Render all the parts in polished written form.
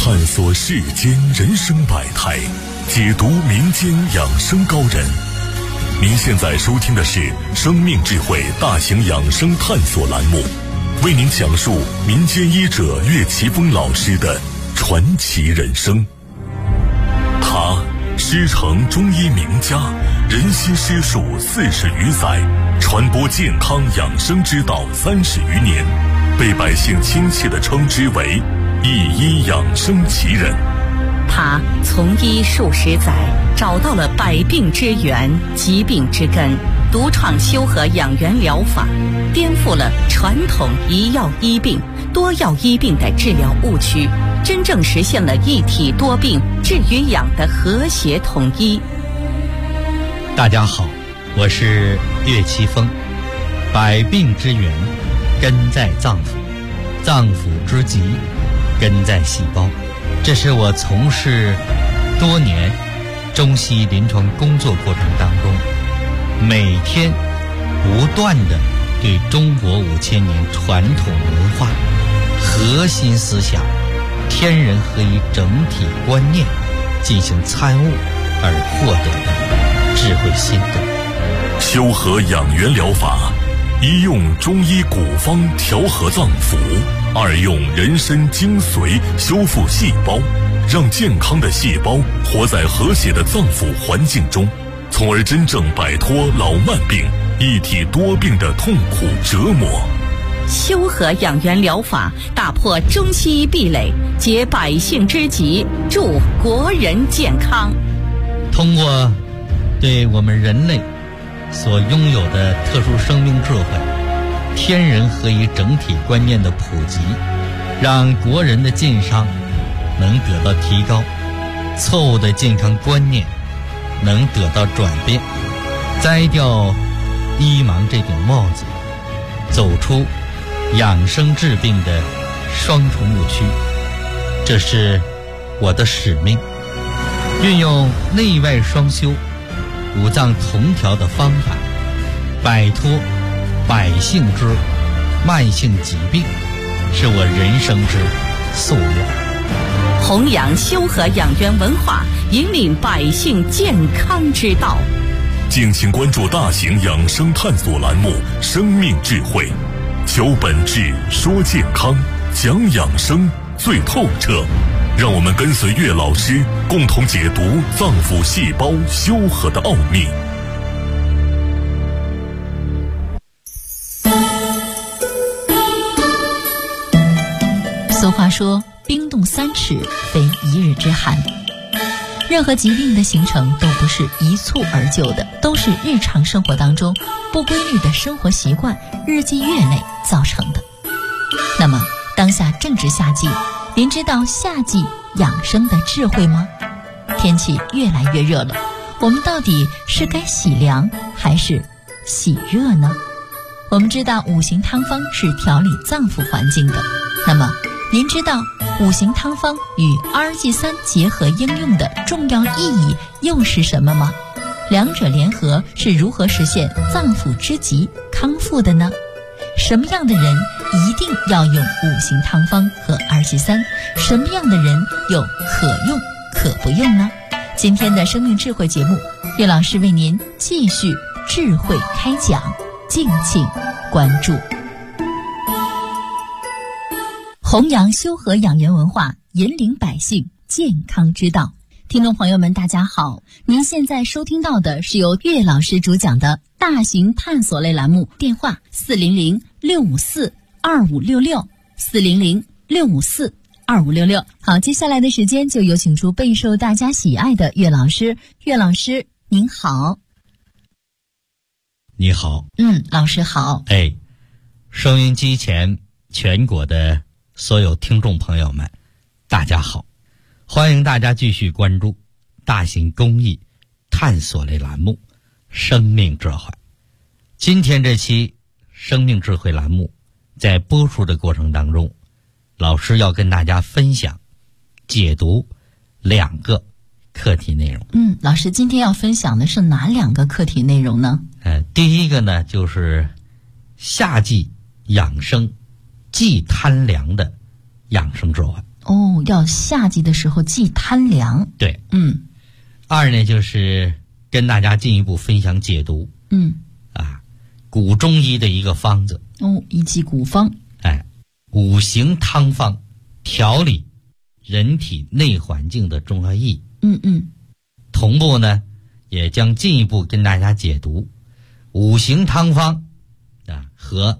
探索世间人生百态，解读民间养生高人。您现在收听的是生命智慧大型养生探索栏目，为您讲述民间医者岳奇峰老师的传奇人生。他师承中医名家，人心师术40余载，传播健康养生之道30余年，被百姓亲切地称之为一医养生奇人。 他从医数十载，找到了百病之源、疾病之根，独创修和养元疗法，颠覆了传统一药医病、多药医病的治疗误区，真正实现了一体多病治与养的和谐统一。 大家好，我是岳奇峰。百病之源根在脏腑，脏腑之疾根在细胞。这是我从事多年中西医临床工作过程当中，每天不断地对中国5000年传统文化核心思想天人合一整体观念进行参悟而获得的智慧心得。 修和养元疗法，一用中医古方调和脏腑，二用人参精髓修复细胞，让健康的细胞活在和谐的脏腑环境中，从而真正摆脱老慢病、一体多病的痛苦折磨。 修和养元疗法打破中西医壁垒，解百姓之急，助国人健康。 通过对我们人类所拥有的特殊生命智慧、天人合一整体观念的普及，让国人的健康能得到提高，错误的健康观念能得到转变，摘掉医盲这顶帽子，走出养生治病的双重误区。这是我的使命，运用内外双修、五脏同调的方法，摆脱百姓之慢性疾病，是我人生之夙愿。 弘扬修和养元文化，引领百姓健康之道。 敬请关注大型养生探索栏目《生命智慧》，求本质，说健康，讲养生最透彻。让我们跟随岳老师，共同解读脏腑细胞修和的奥秘。 俗话说，冰冻3尺非一日之寒。任何疾病的形成都不是一蹴而就的，都是日常生活当中不规律的生活习惯日积月累造成的。那么当下正值夏季，您知道夏季养生的智慧吗？天气越来越热了，我们到底是该洗凉还是洗热呢？我们知道五行汤方是调理脏腑环境的，那么您知道五行汤方与2-3结合应用的重要意义又是什么吗？两者联合是如何实现脏腑之疾康复的呢？什么样的人一定要用五行汤方和2-3？什么样的人又可用可不用呢？今天的生命智慧节目，岳老师为您继续智慧开讲，敬请关注。弘扬修和养元文化，引领百姓健康之道。听众朋友们大家好，您现在收听到的是由岳老师主讲的大型探索类栏目，电话400-654-2566 400-654-2566。好，接下来的时间就有请出备受大家喜爱的岳老师。岳老师您好。 你好。 老师好。 收音机前全国的所有听众朋友们大家好，欢迎大家继续关注大型公益探索类栏目生命智慧。今天这期生命智慧栏目在播出的过程当中，老师要跟大家分享解读2个课题内容。 老师今天要分享的是哪2个课题内容呢？ 第一个呢，就是夏季养生忌贪凉的养生智慧。 哦，要夏季的时候忌贪凉。 对， 嗯。 二呢，就是跟大家进一步分享解读。古中医的一个方子。 哦，一剂古方。 五行汤方，调理人体内环境的重要意义。同步呢，也将进一步跟大家解读五行汤方和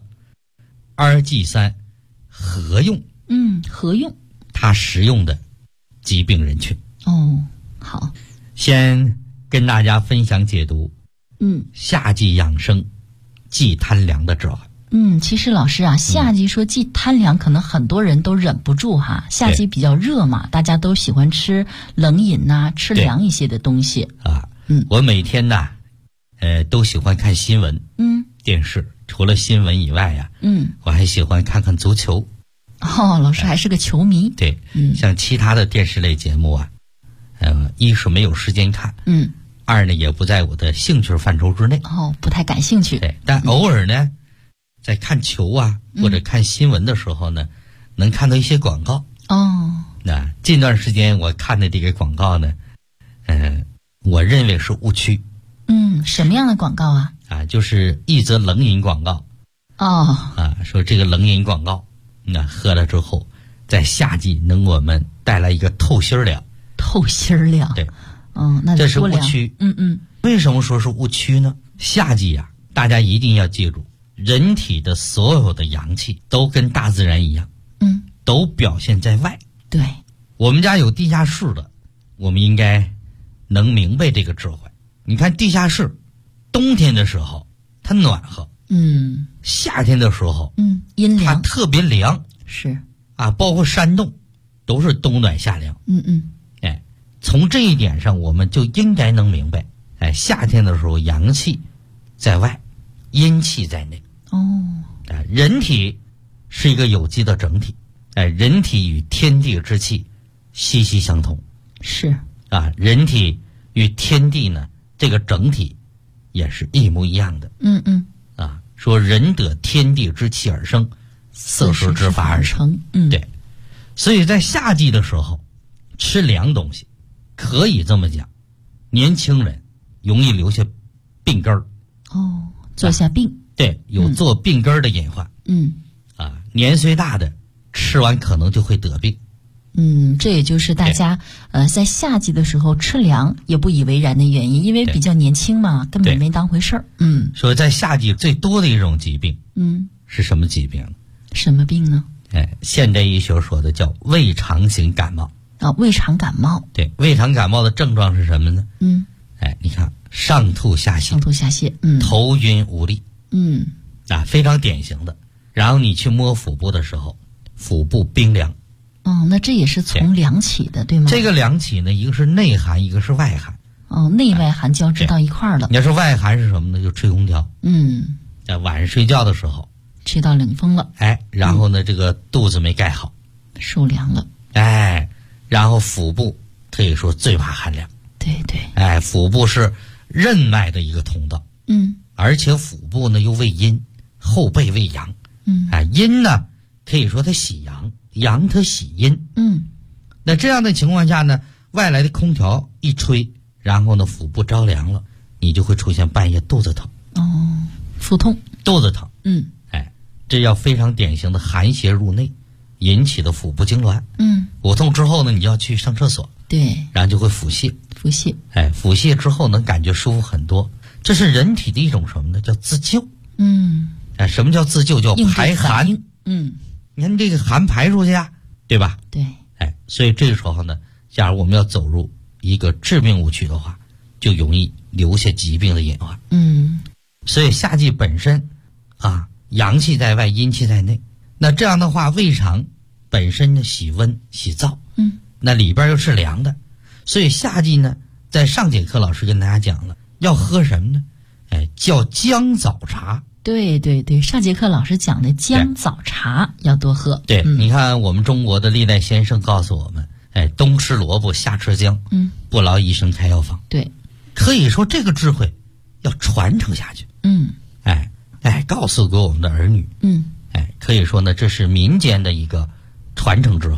2G3合用。 合用。 它实用的疾病人群。 哦，好。 先跟大家分享解读。夏季养生忌贪凉的智慧。 其实老师啊，夏季说忌贪凉，可能很多人都忍不住哈。夏季比较热嘛，大家都喜欢吃冷饮呐，吃凉一些的东西啊。我每天呢，都喜欢看新闻。电视除了新闻以外呀，我还喜欢看看足球。 哦，老师还是个球迷。 对，像其他的电视类节目啊，一是没有时间看，二呢也不在我的兴趣范畴之内。 哦，不太感兴趣。 对，但偶尔呢，在看球啊或者看新闻的时候呢，能看到一些广告。 哦， 那近段时间我看的这个广告呢，我认为是误区。 什么样的广告啊？ 就是一则冷饮广告。说这个冷饮广告，喝了之后，在夏季能给我们带来一个透心凉。 透心凉。 对。 那这是误区。为什么说是误区呢？夏季啊，大家一定要记住，人体的所有的阳气都跟大自然一样，都表现在外。 对， 我们家有地下室的，我们应该能明白这个智慧。你看地下室，冬天的时候它暖和，夏天的时候， 阴凉， 它特别凉。 是包括山洞，都是冬暖夏凉。从这一点上，我们就应该能明白，夏天的时候阳气在外，阴气在内。人体是一个有机的整体，人体与天地之气息息相通。 是人体与天地呢，这个整体也是一模一样的。说人得天地之气而生，色时之法而成。对，所以在夏季的时候吃凉东西，可以这么讲，年轻人容易留下病根儿。 做下病。 对，有做病根儿的隐患。年岁大的吃完可能就会得病。 这也就是大家在夏季的时候吃凉也不以为然的原因，因为比较年轻嘛，根本没当回事儿。 说在夏季最多的一种疾病，是什么疾病？ 什么病呢？ 现代医学说的叫胃肠型感冒。 胃肠感冒。 对，胃肠感冒的症状是什么呢？你看上吐下泻，头晕无力，非常典型的。然后你去摸腹部的时候，腹部冰凉。 那这也是从凉起的，对吗？ 这个凉起呢，一个是内寒，一个是外寒。 内外寒交织到一块儿了。 你要说外寒是什么呢？就吹空调。晚上睡觉的时候吹到冷风了。 然后呢，这个肚子没盖好， 受凉了。 然后腹部可以说最怕寒凉。 对。 腹部是任脉的一个通道。而且腹部呢又为阴，后背为阳。阴呢可以说它喜阳，阳它喜阴。那这样的情况下呢，外来的空调一吹，然后呢腹部着凉了，你就会出现半夜肚子疼。 腹痛， 肚子疼。这要非常典型的寒邪入内引起的腹部痉挛。腹痛之后呢，你要去上厕所。 对， 然后就会腹泻。腹泻之后能感觉舒服很多。这是人体的一种什么呢？叫自救。什么叫自救？叫排寒。你看这个寒排出去对吧？ 对。 所以这个时候呢，假如我们要走入一个致命误区的话，就容易留下疾病的隐患。所以夏季本身阳气在外，阴气在内。那这样的话，胃肠本身呢喜温喜燥，那里边又是凉的，所以夏季呢，在上节课老师跟大家讲了，要喝什么呢？叫姜枣茶。 对，上节课老师讲的姜枣茶要多喝。 对，你看我们中国的历代先生告诉我们，冬吃萝卜夏吃姜，不劳医生开药方。 对， 可以说这个智慧要传承下去。告诉给我们的儿女。可以说呢，这是民间的一个传承智慧。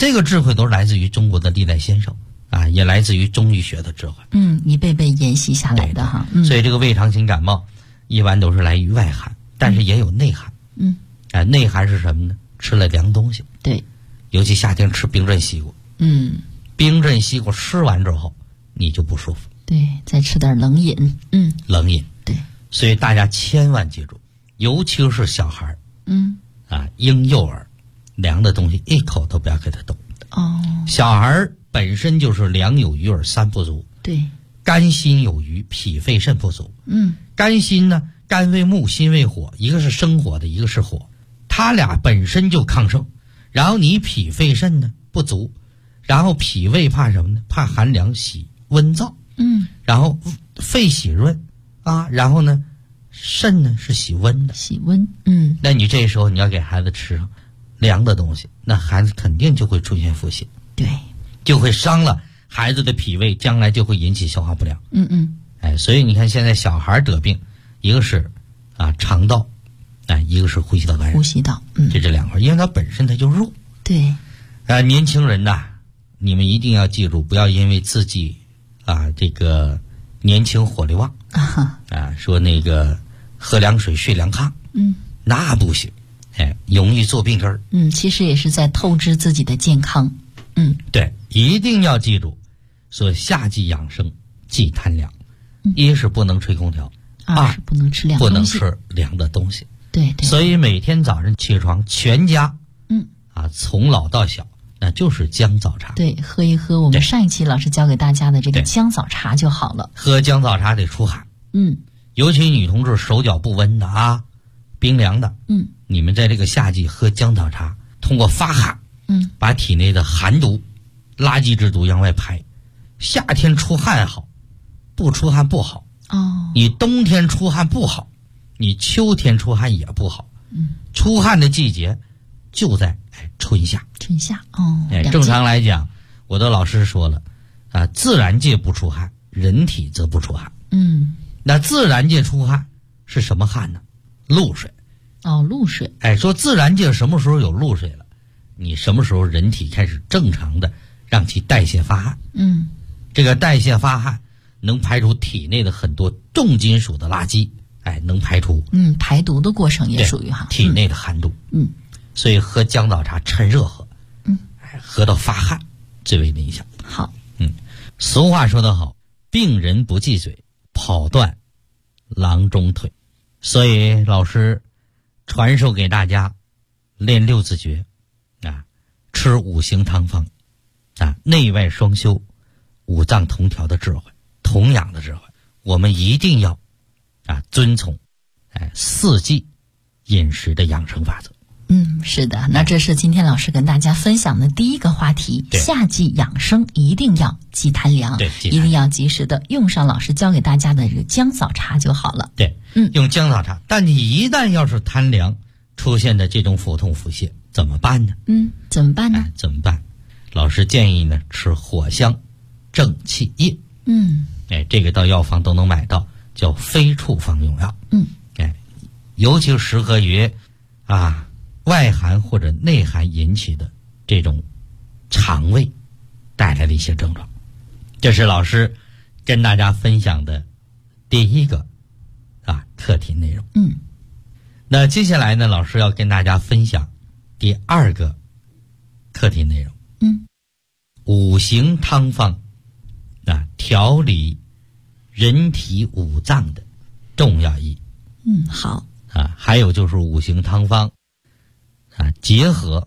这个智慧都是来自于中国的历代先生啊，也来自于中医学的智慧。 一辈辈沿袭下来的哈。 所以这个胃肠型感冒一般都是来于外寒，但是也有内寒。内寒是什么呢？吃了凉东西。 对， 尤其夏天吃冰镇西瓜。冰镇西瓜吃完之后你就不舒服。 对，再吃点冷饮。 冷饮。 对， 所以大家千万记住，尤其是小孩婴幼儿，凉的东西一口都不要给他动。小孩本身就是凉有余而三不足。 对， 肝心有余，脾肺肾不足。肝心呢，肝为木，心为火，一个是生火的，一个是火，他俩本身就亢盛。然后你脾肺肾呢不足，然后脾胃怕什么呢？怕寒凉，喜温燥。然后肺喜润啊，然后呢肾呢是喜温的。 喜温。 那你这时候你要给孩子吃上凉的东西，那孩子肯定就会出现腹泻。 对， 就会伤了孩子的脾胃，将来就会引起消化不良。所以你看现在小孩得病，一个是肠道，一个是呼吸道感染。 呼吸道。 就这两块，因为它本身它就弱。 对。 年轻人呐，你们一定要记住，不要因为自己这个年轻火力旺说那个喝凉水睡凉炕，那不行，容易做病根儿。 其实也是在透支自己的健康。 对，一定要记住，说夏季养生忌贪凉。一是不能吹空调， 二是不能吃凉东西， 不能吃凉的东西。 对。 所以每天早上起床，全家从老到小，那就是姜枣茶。 对，喝一喝我们上一期老师教给大家的这个姜枣茶就好了。 喝姜枣茶得出汗。尤其女同志手脚不温的冰凉的，你们在这个夏季喝姜枣茶，通过发汗，把体内的寒毒、垃圾之毒向外排。夏天出汗好，不出汗不好。你冬天出汗不好，你秋天出汗也不好。出汗的季节就在春夏。正常来讲，我的老师说了自然界不出汗，人体则不出汗。那自然界出汗是什么汗呢？露水。 露水。 说自然界什么时候有露水了，你什么时候人体开始正常的让其代谢发汗。这个代谢发汗能排除体内的很多重金属的垃圾，能排除排毒的过程也属于体内的寒毒。所以喝姜枣茶趁热喝，喝到发汗最为理想。 好。 俗话说得好，病人不忌嘴，跑断郎中腿。所以老师传授给大家练六字诀吃五行汤方内外双修，五脏同调的智慧，同养的智慧。我们一定要遵从四季饮食的养生法则。 是的，那这是今天老师跟大家分享的第一个话题，夏季养生一定要忌贪凉，一定要及时的用上老师教给大家的这个姜枣茶就好了。 对，用姜枣茶。但你一旦要是贪凉出现的这种腹痛腹泻怎么办呢？ 怎么办呢？ 怎么办？老师建议呢吃藿香正气液。这个到药房都能买到，叫非处方用药。尤其适合于外寒或者内寒引起的这种肠胃带来的一些症状。这是老师跟大家分享的第一个课题内容。那接下来呢，老师要跟大家分享第二个课题内容。五行汤方调理人体五脏的重要意义。 好。 还有就是五行汤方结合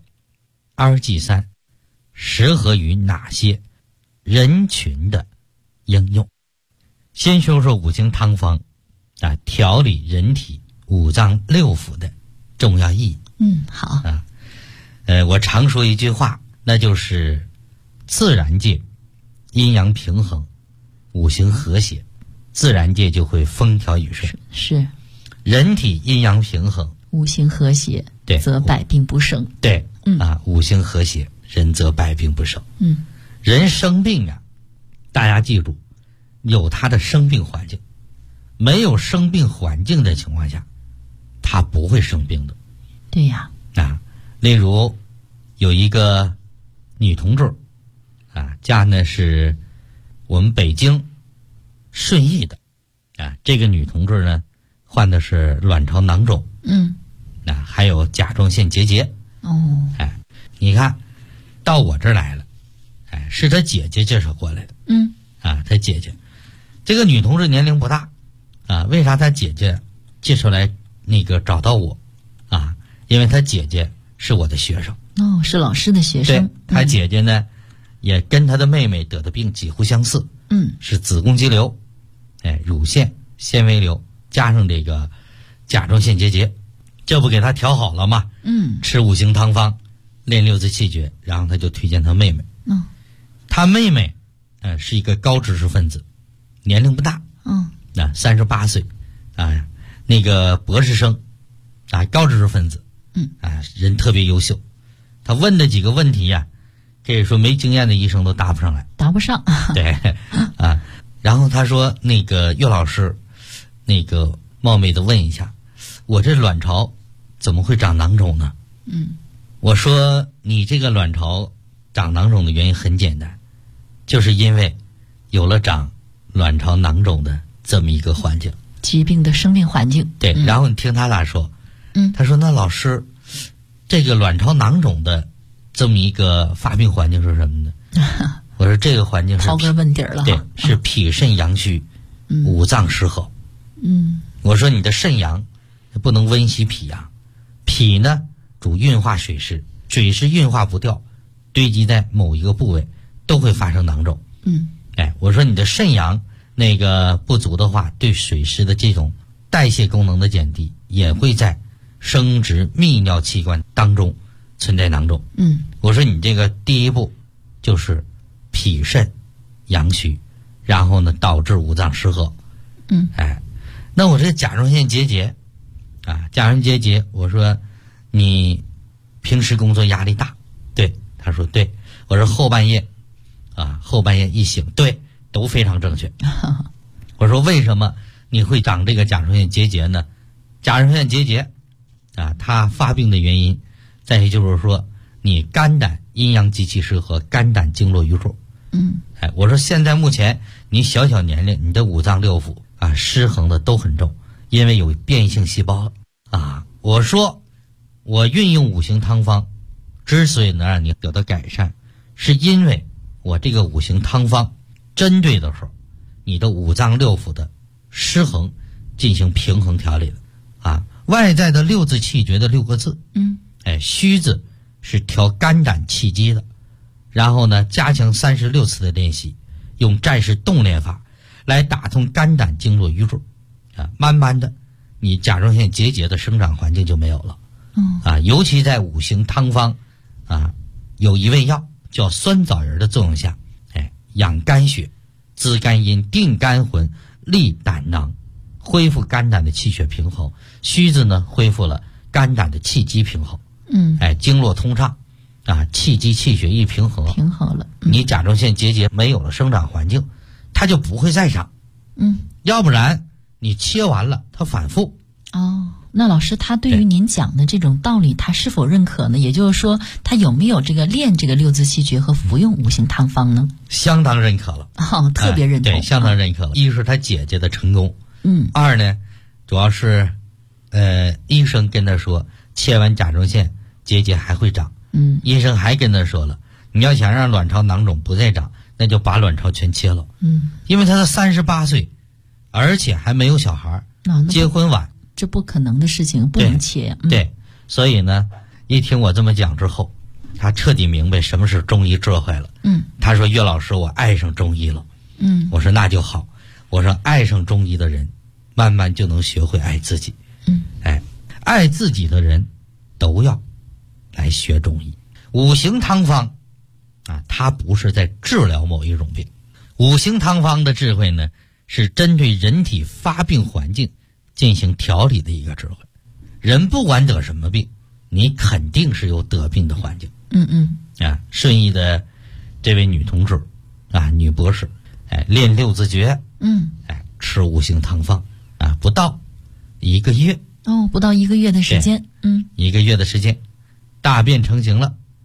2G3适合于哪些人群的应用。先说说五行汤方调理人体五脏六腑的重要意义。 好。 我常说一句话，那就是自然界阴阳平衡，五行和谐，自然界就会风调雨顺。 是。 人体阴阳平衡， 五行和谐，则百病不生。 对。五行和谐，人则百病不生。人生病大家记住，有他的生病环境，没有生病环境的情况下，他不会生病的。 对呀。 例如有一个女同志家呢是我们北京顺义的这个女同志呢患的是卵巢囊肿，还有甲状腺结节。你看到我这儿来了，是她姐姐介绍过来的。她姐姐这个女同志年龄不大为啥她姐姐介绍来那个找到我因为她姐姐是我的学生。 是老师的学生。 对，她姐姐呢也跟她的妹妹得的病几乎相似，是子宫肌瘤，乳腺纤维瘤加上这个甲状腺结节，这不给她调好了吗？吃五行汤方，练六字气诀，然后她就推荐她妹妹。她妹妹是一个高知识分子，年龄不大，38岁那个博士生高知识分子，人特别优秀。他问的几个问题可以说没经验的医生都答不上来， 答不上。 对然后他说那个岳老师，那个冒昧的问一下，我这卵巢怎么会长囊肿呢？我说你这个卵巢长囊肿的原因很简单，就是因为有了长卵巢囊肿的这么一个环境， 疾病的生命环境。 对，然后你听他咋说？他说那老师，这个卵巢囊肿的这么一个发病环境是什么呢？我说这个环境是刨根问底了。 对，是脾肾阳虚，五脏失衡。我说你的肾阳不能温习脾阳，脾呢主运化水湿，水湿运化不掉，堆积在某一个部位都会发生囊肿。我说你的肾阳那个不足的话，对水湿的这种代谢功能的减低，也会在生殖泌尿器官当中存在囊肿。我说你这个第一步就是脾肾阳虚，然后呢导致五脏失和。那我这甲状腺结节甲状腺结节，我说你平时工作压力大？对，他说对。我说后半夜一醒，对，都非常正确。我说为什么你会长这个甲状腺结节呢？甲状腺结节它发病的原因在于就是说你肝胆阴阳极其失和，肝胆经络瘀阻。我说现在目前你小年龄，你的五脏六腑失衡的都很重，因为有变异性细胞了我说我运用五行汤方之所以能让你得到改善，是因为我这个五行汤方针对的时候你的五脏六腑的失衡进行平衡调理的外在的六字气诀的6个字，虚字是调肝胆气机的，然后呢加强36次的练习，用战士动练法来打通肝胆经络瘀阻慢慢的你甲状腺结节的生长环境就没有了。尤其在五行汤方有一味药叫酸枣仁的作用下，养肝血，滋肝阴，定肝魂，利胆囊，恢复肝胆的气血平衡。虚字呢恢复了肝胆的气机平衡。经络通畅气机气血一平衡了， 你甲状腺结节没有了生长环境，它就不会再长。要不然你切完了它反复。 那老师他对于您讲的这种道理他是否认可呢？也就是说他有没有这个练这个六字气诀和服用五行汤方呢？ 相当认可了。 特别认同。 对，相当认可了。一是他姐姐的成功，二呢主要是医生跟他说切完甲状腺结节还会长，医生还跟他说了，你要想让卵巢囊肿不再长，那就把卵巢全切了。因为他是38岁，而且还没有小孩，结婚晚， 这不可能的事情，不能切。 对，所以呢一听我这么讲之后，他彻底明白什么是中医智慧了。他说岳老师，我爱上中医了。我说那就好。我说爱上中医的人慢慢就能学会爱自己。爱自己的人都要来学中医。五行汤方它不是在治疗某一种病，五行汤方的智慧呢是针对人体发病环境进行调理的一个智慧。人不管得什么病，你肯定是有得病的环境。顺义的这位女同志女博士练六字诀，吃五行汤方不到1个月。不到1个月的时间。 1个月的时间大便成型了，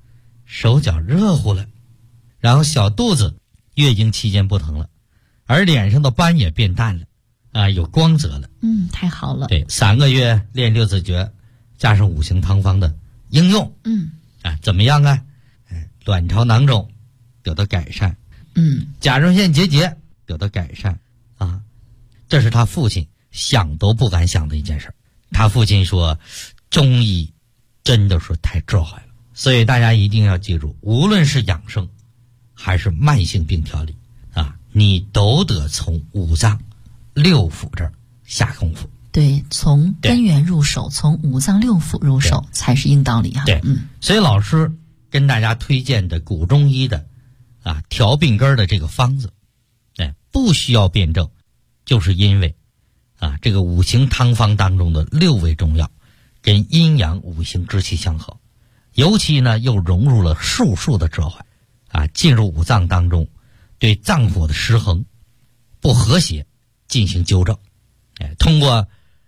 手脚热乎了，然后小肚子月经期间不疼了，而脸上的斑也变淡了，啊，有光泽了。 太好了。 对，3个月练六字诀，加上五行汤方的应用，怎么样啊？卵巢囊肿得到改善，甲状腺结节得到改善啊。这是他父亲想都不敢想的一件事。他父亲说，中医真的是太智慧了。所以大家一定要记住，无论是养生还是慢性病调理啊，你都得从五脏六腑这儿下功夫。 对，从根源入手，从五脏六腑入手才是硬道理啊。 对，所以老师跟大家推荐的古中医的调病根的这个方子，不需要辩证，就是因为这个五行汤方当中的6味中药跟阴阳五行之气相合，尤其呢又融入了术数的智慧进入五脏当中，对脏腑的失衡不和谐进行纠正。通过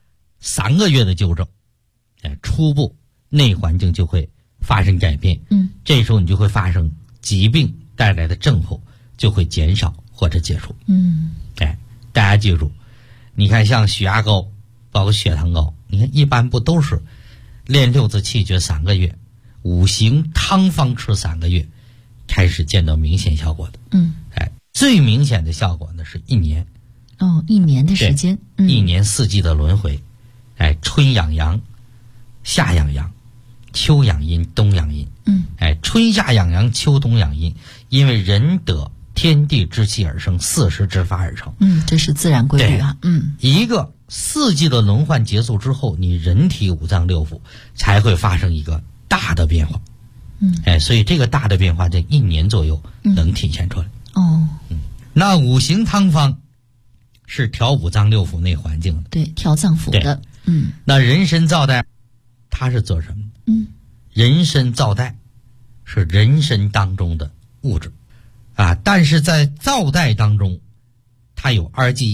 3个月的纠正，初步内环境就会发生改变。这时候你就会发生疾病带来的症候就会减少或者解除。大家记住，你看像血压高包括血糖高，你看一般不都是练六字气诀3个月，五行汤方吃3个月开始见到明显效果的。最明显的效果呢是1年。 1年的时间。 1年4季的轮回，春养阳，夏养阳，秋养阴，冬养阴。春夏养阳，秋冬养阴，因为人得天地之气而生，4时之发而成。 这是自然规律啊。 一个4季的轮换结束之后，你人体五脏六腑才会发生一个大的变化。所以这个大的变化在1年左右能体现出来。那五行汤方是调五脏六腑内环境的， 对，调脏腑的。 那人参皂苷它是做什么的？人参皂苷是人参当中的物质但是在皂苷当中它有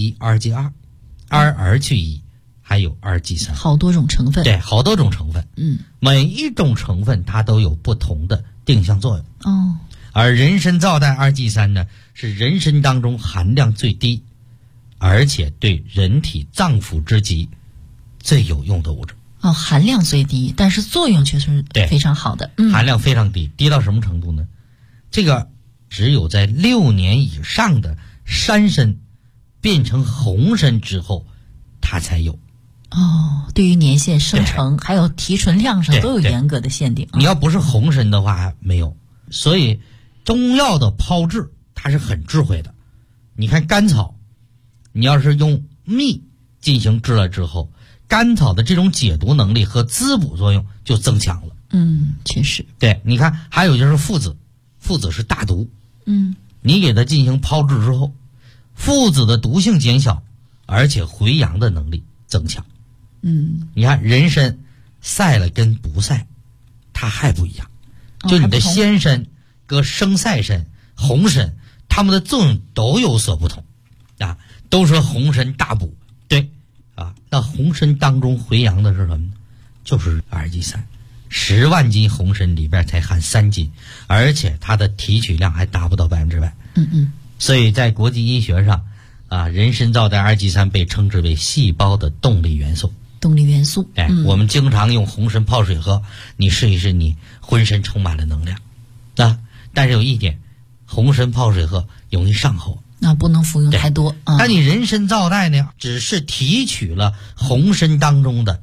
2G1、2G2、2去1，还有2G3， 好多种成分。 对，好多种成分。每一种成分它都有不同的定向作用。而人参皂苷2G3呢，是人参当中含量最低，而且对人体脏腑之疾最有用的物质。 含量最低，但是作用却是非常好的。 含量非常低，低到什么程度呢？这个只有在6年以上的山参变成红参之后它才有。 对于年限、生成还有提纯量上都有严格的限定。 你要不是红参的话没有。所以中药的炮制它是很智慧的。你看甘草，你要是用蜜进行制了之后，甘草的这种解毒能力和滋补作用就增强了。 确实。 对，你看还有就是附子，附子是大毒。你给它进行炮制之后，附子的毒性减小，而且回阳的能力增强。你看人参晒了跟不晒它还不一样。就你的鲜参和生晒参、红参，它们的作用都有所不同都说红参大补，对那红参当中回阳的是什么呢？就是2G3。10万斤红参里边才含3斤，而且它的提取量还达不到100%。所以在国际医学上人参皂苷2G3被称之为细胞的动力元素。 动力元素。 我们经常用红参泡水喝，你试一试，你浑身充满了能量但是有一点，红参泡水喝容易上火， 不能服用太多。 但你人参皂苷呢，只是提取了红参当中的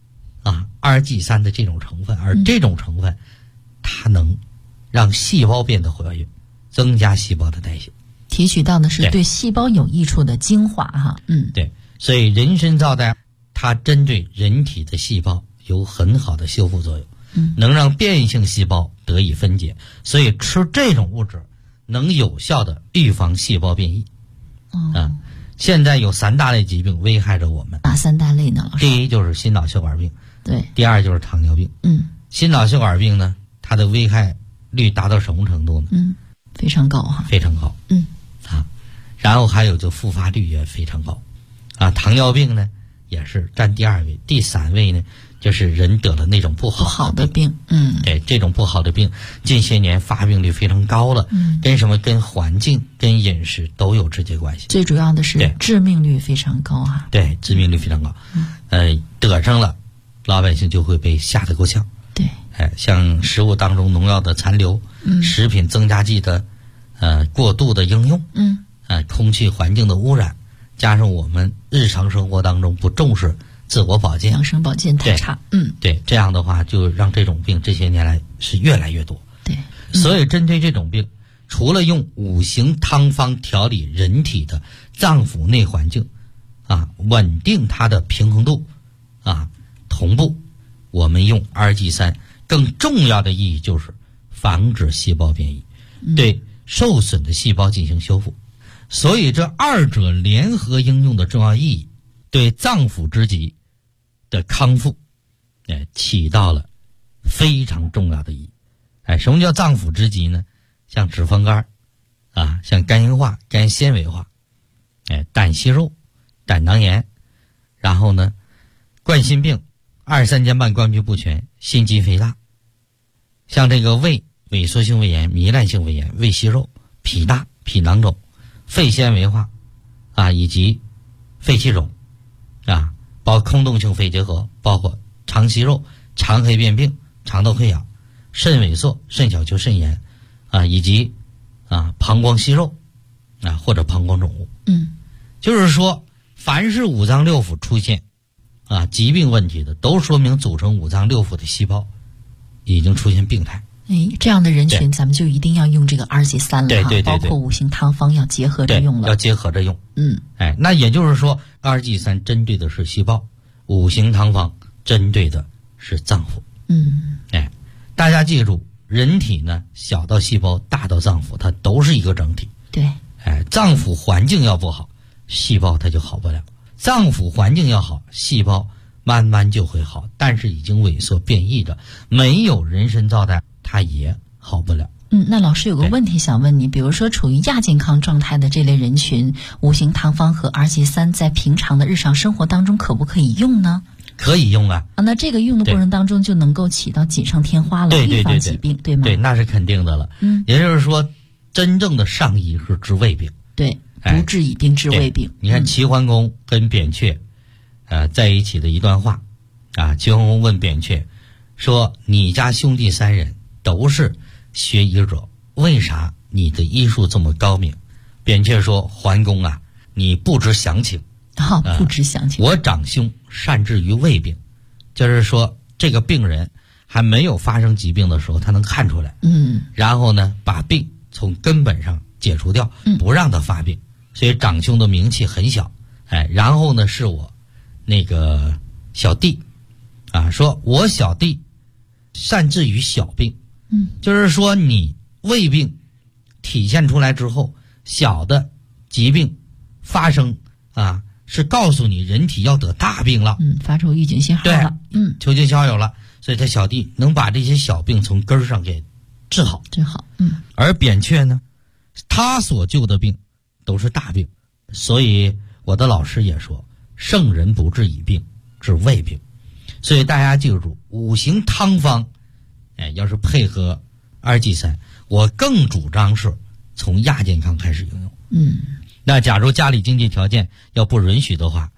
2G3的这种成分，而这种成分它能让细胞变得活跃，增加细胞的代谢， 提取到的是对细胞有益处的精华对，所以人参皂苷它针对人体的细胞有很好的修复作用，能让变性细胞得以分解，所以吃这种物质能有效的预防细胞变异。现在有3大类疾病危害着我们。 哪3大类呢，老师？ 第一就是心脑血管病， 对。 第二就是糖尿病。心脑血管病呢，它的危害率达到什么程度呢？ 非常高非常高。然后还有就复发率也非常高。糖尿病呢也是占第2位，第3位呢就是人得了那种不好的病。对，这种不好的病近些年发病率非常高了。跟什么？跟环境、跟饮食都有直接关系。 最主要的是致命率非常高啊。 对，致命率非常高。得上了，老百姓就会被吓得够呛。 对， 像食物当中农药的残留，食品增加剂的过度的应用，空气环境的污染，加上我们日常生活当中不重视自我保健， 养生保健太差。 对，这样的话就让这种病这些年来是越来越多。 对， 所以针对这种病，除了用五行汤方调理人体的脏腑内环境，稳定它的平衡度，同步，我们用2G3更重要的意义就是防止细胞变异，对受损的细胞进行修复。所以这二者联合应用的重要意义，对脏腑之疾的康复起到了非常重要的意义。什么叫脏腑之疾呢？像脂肪肝像肝硬化、肝纤维化，胆息肉、胆囊炎，然后呢冠心病、23间瓣关闭不全、心肌肥大，像这个胃萎缩性胃炎、糜烂性胃炎、胃息肉、脾大、脾囊肿、肺纤维化以及肺气肿包括空洞性肺结核，包括肠息肉、肠黑变病、肠道溃疡、肾萎缩、肾小球肾炎以及膀胱息肉或者膀胱肿物。就是说凡是五脏六腑出现疾病问题的，都说明组成五脏六腑的细胞已经出现病态。 这样的人群咱们就一定要用这个2G3了。对，包括五行汤方要结合着用了。 要结合着用。那也就是说2G3针对的是细胞，五行汤方针对的是脏腑。大家记住，人体呢小到细胞，大到脏腑，它都是一个整体。 对。 脏腑环境要不好，细胞它就好不了；脏腑环境要好，细胞慢慢就会好。但是已经萎缩变异的，没有人参皂苷，它也好不了。 那老师有个问题想问你，比如说处于亚健康状态的这类人群，五行汤方和2G3在平常的日常生活当中可不可以用呢？ 可以用那这个用的过程当中就能够起到锦上添花了，预防疾病，对吗？ 对，那是肯定的了。也就是说，真正的上医是治胃病。 对，不治已病治胃病。 你看齐桓公跟扁鹊在一起的一段话齐桓公问扁鹊说：“你家兄弟3人都是学医者，为啥你的医术这么高明？”扁鹊说：“桓公你不知详情。 不知详情。 我长兄善治于胃病，就是说这个病人还没有发生疾病的时候，他能看出来。然后呢，把病从根本上解除掉，不让他发病。所以长兄的名气很小。然后呢，是我那个小弟说我小弟善治于小病。就是说你胃病体现出来之后，小的疾病发生是告诉你人体要得大病了。 发出预警信号了。 求救信号有了，所以他小弟能把这些小病从根上给治好。而扁鹊呢，他所救的病都是大病。所以我的老师也说，圣人不治已病，治胃病。所以大家记住，五行汤方要是配合2G3，我更主张是从亚健康开始应用。那假如家里经济条件要不允许的话，